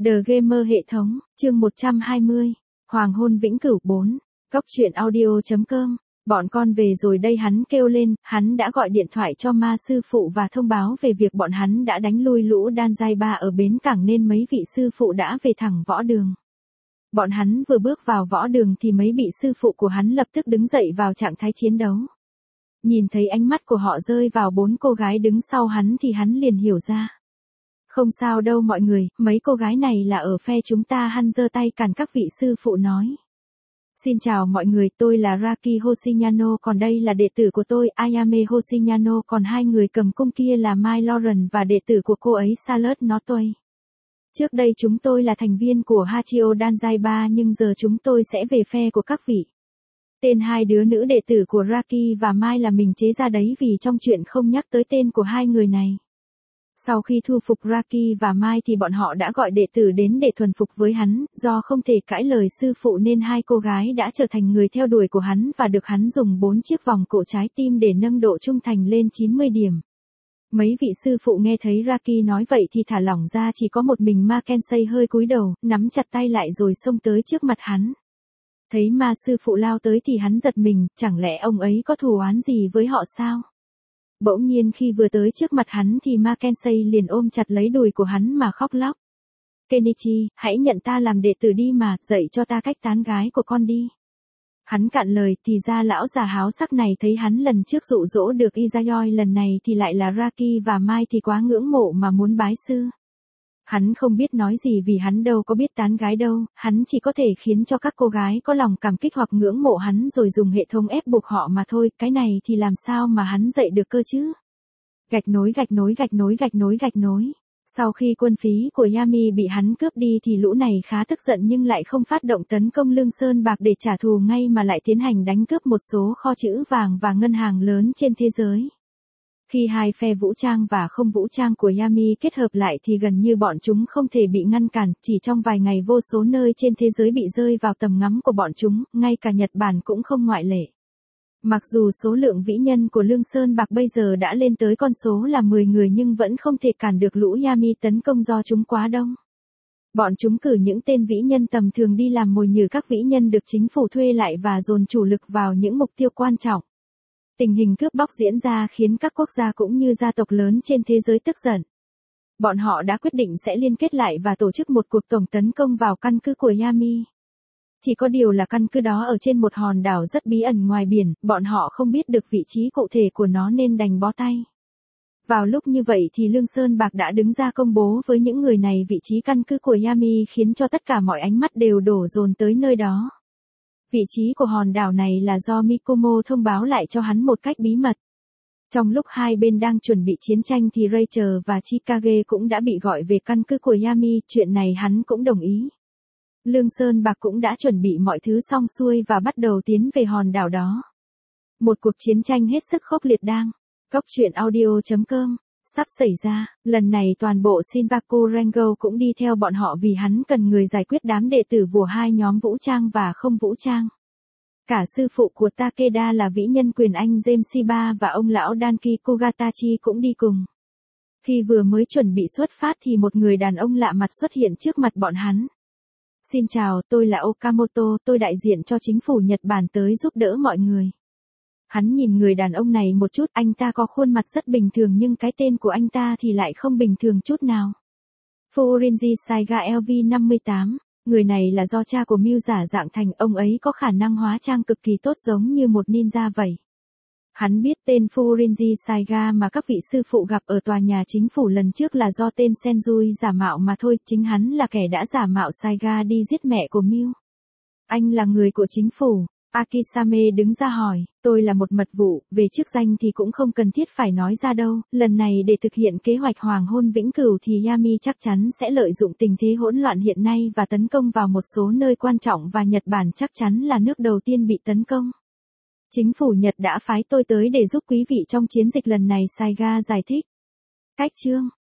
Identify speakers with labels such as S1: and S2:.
S1: The Gamer hệ thống, chương 120, Hoàng hôn vĩnh cửu 4, Cốc truyện audio.com, bọn con về rồi đây hắn kêu lên, hắn đã gọi điện thoại cho ma sư phụ và thông báo về việc bọn hắn đã đánh lui lũ đan giai ba ở bến cảng nên mấy vị sư phụ đã về thẳng võ đường. Bọn hắn vừa bước vào võ đường thì mấy vị sư phụ của hắn lập tức đứng dậy vào trạng thái chiến đấu. Nhìn thấy ánh mắt của họ rơi vào 4 cô gái đứng sau hắn thì hắn liền hiểu ra. Không sao đâu mọi người, mấy cô gái này là ở phe chúng ta. Hắn giơ tay cản các vị sư phụ nói. Xin chào mọi người, tôi là Raki Hoshinyano, còn đây là đệ tử của tôi, Ayame Hoshinyano, còn hai người cầm cung kia là Mai Lauren và đệ tử của cô ấy Charlotte Notway. Trước đây chúng tôi là thành viên của Hachio Danzai 3 nhưng giờ chúng tôi sẽ về phe của các vị. Tên hai đứa nữ đệ tử của Raki và Mai là mình chế ra đấy vì trong chuyện không nhắc tới tên của hai người này. Sau khi thu phục Raki và Mai thì bọn họ đã gọi đệ tử đến để thuần phục với hắn, do không thể cãi lời sư phụ nên hai cô gái đã trở thành người theo đuổi của hắn và được hắn dùng 4 chiếc vòng cổ trái tim để nâng độ trung thành lên 90 điểm. Mấy vị sư phụ nghe thấy Raki nói vậy thì thả lỏng ra, chỉ có một mình Mackenzie hơi cúi đầu, nắm chặt tay lại rồi xông tới trước mặt hắn. Thấy ma sư phụ lao tới thì hắn giật mình, chẳng lẽ ông ấy có thù oán gì với họ sao? Bỗng nhiên khi vừa tới trước mặt hắn thì Mackenzie liền ôm chặt lấy đùi của hắn mà khóc lóc. Kenichi, hãy nhận ta làm đệ tử đi mà, dạy cho ta cách tán gái của con đi. Hắn cạn lời thì ra lão già háo sắc này thấy hắn lần trước dụ dỗ được Izayoi, lần này thì lại là Raki và Mai thì quá ngưỡng mộ mà muốn bái sư. Hắn không biết nói gì vì hắn đâu có biết tán gái đâu, hắn chỉ có thể khiến cho các cô gái có lòng cảm kích hoặc ngưỡng mộ hắn rồi dùng hệ thống ép buộc họ mà thôi, cái này thì làm sao mà hắn dạy được cơ chứ. Gạch nối gạch nối gạch nối gạch nối gạch nối. Sau khi quân phí của Yami bị hắn cướp đi thì lũ này khá tức giận nhưng lại không phát động tấn công Lương Sơn Bạc để trả thù ngay mà lại tiến hành đánh cướp một số kho trữ vàng và ngân hàng lớn trên thế giới. Khi hai phe vũ trang và không vũ trang của Yami kết hợp lại thì gần như bọn chúng không thể bị ngăn cản, chỉ trong vài ngày vô số nơi trên thế giới bị rơi vào tầm ngắm của bọn chúng, ngay cả Nhật Bản cũng không ngoại lệ. Mặc dù số lượng vĩ nhân của Lương Sơn Bạc bây giờ đã lên tới con số là 10 người nhưng vẫn không thể cản được lũ Yami tấn công do chúng quá đông. Bọn chúng cử những tên vĩ nhân tầm thường đi làm mồi nhử các vĩ nhân được chính phủ thuê lại và dồn chủ lực vào những mục tiêu quan trọng. Tình hình cướp bóc diễn ra khiến các quốc gia cũng như gia tộc lớn trên thế giới tức giận. Bọn họ đã quyết định sẽ liên kết lại và tổ chức một cuộc tổng tấn công vào căn cứ của Yami. Chỉ có điều là căn cứ đó ở trên một hòn đảo rất bí ẩn ngoài biển, bọn họ không biết được vị trí cụ thể của nó nên đành bó tay. Vào lúc như vậy thì Lương Sơn Bạc đã đứng ra công bố với những người này vị trí căn cứ của Yami khiến cho tất cả mọi ánh mắt đều đổ dồn tới nơi đó. Vị trí của hòn đảo này là do Mikomo thông báo lại cho hắn một cách bí mật. Trong lúc hai bên đang chuẩn bị chiến tranh thì Rachel và Chikage cũng đã bị gọi về căn cứ của Yami, chuyện này hắn cũng đồng ý. Lương Sơn Bạc cũng đã chuẩn bị mọi thứ xong xuôi và bắt đầu tiến về hòn đảo đó. Một cuộc chiến tranh hết sức khốc liệt đang, Cốc truyện audio.com, sắp xảy ra, lần này toàn bộ Shinpaku Rengo cũng đi theo bọn họ vì hắn cần người giải quyết đám đệ tử của hai nhóm vũ trang và không vũ trang. Cả sư phụ của Takeda là vĩ nhân quyền Anh James Shiba và ông lão Danki Kogatachi cũng đi cùng. Khi vừa mới chuẩn bị xuất phát thì một người đàn ông lạ mặt xuất hiện trước mặt bọn hắn. Xin chào, tôi là Okamoto, tôi đại diện cho chính phủ Nhật Bản tới giúp đỡ mọi người. Hắn nhìn người đàn ông này một chút, anh ta có khuôn mặt rất bình thường nhưng cái tên của anh ta thì lại không bình thường chút nào. Furinji Saiga LV58, người này là do cha của Miu giả dạng thành, ông ấy có khả năng hóa trang cực kỳ tốt giống như một ninja vậy. Hắn biết tên Furinji Saiga mà các vị sư phụ gặp ở tòa nhà chính phủ lần trước là do tên Senjui giả mạo mà thôi, chính hắn là kẻ đã giả mạo Saiga đi giết mẹ của Miu. Anh là người của chính phủ. Akisame đứng ra hỏi, tôi là một mật vụ, về chức danh thì cũng không cần thiết phải nói ra đâu, lần này để thực hiện kế hoạch hoàng hôn vĩnh cửu thì Yami chắc chắn sẽ lợi dụng tình thế hỗn loạn hiện nay và tấn công vào một số nơi quan trọng và Nhật Bản chắc chắn là nước đầu tiên bị tấn công. Chính phủ Nhật đã phái tôi tới để giúp quý vị trong chiến dịch lần này, Saiga giải thích. Cách chương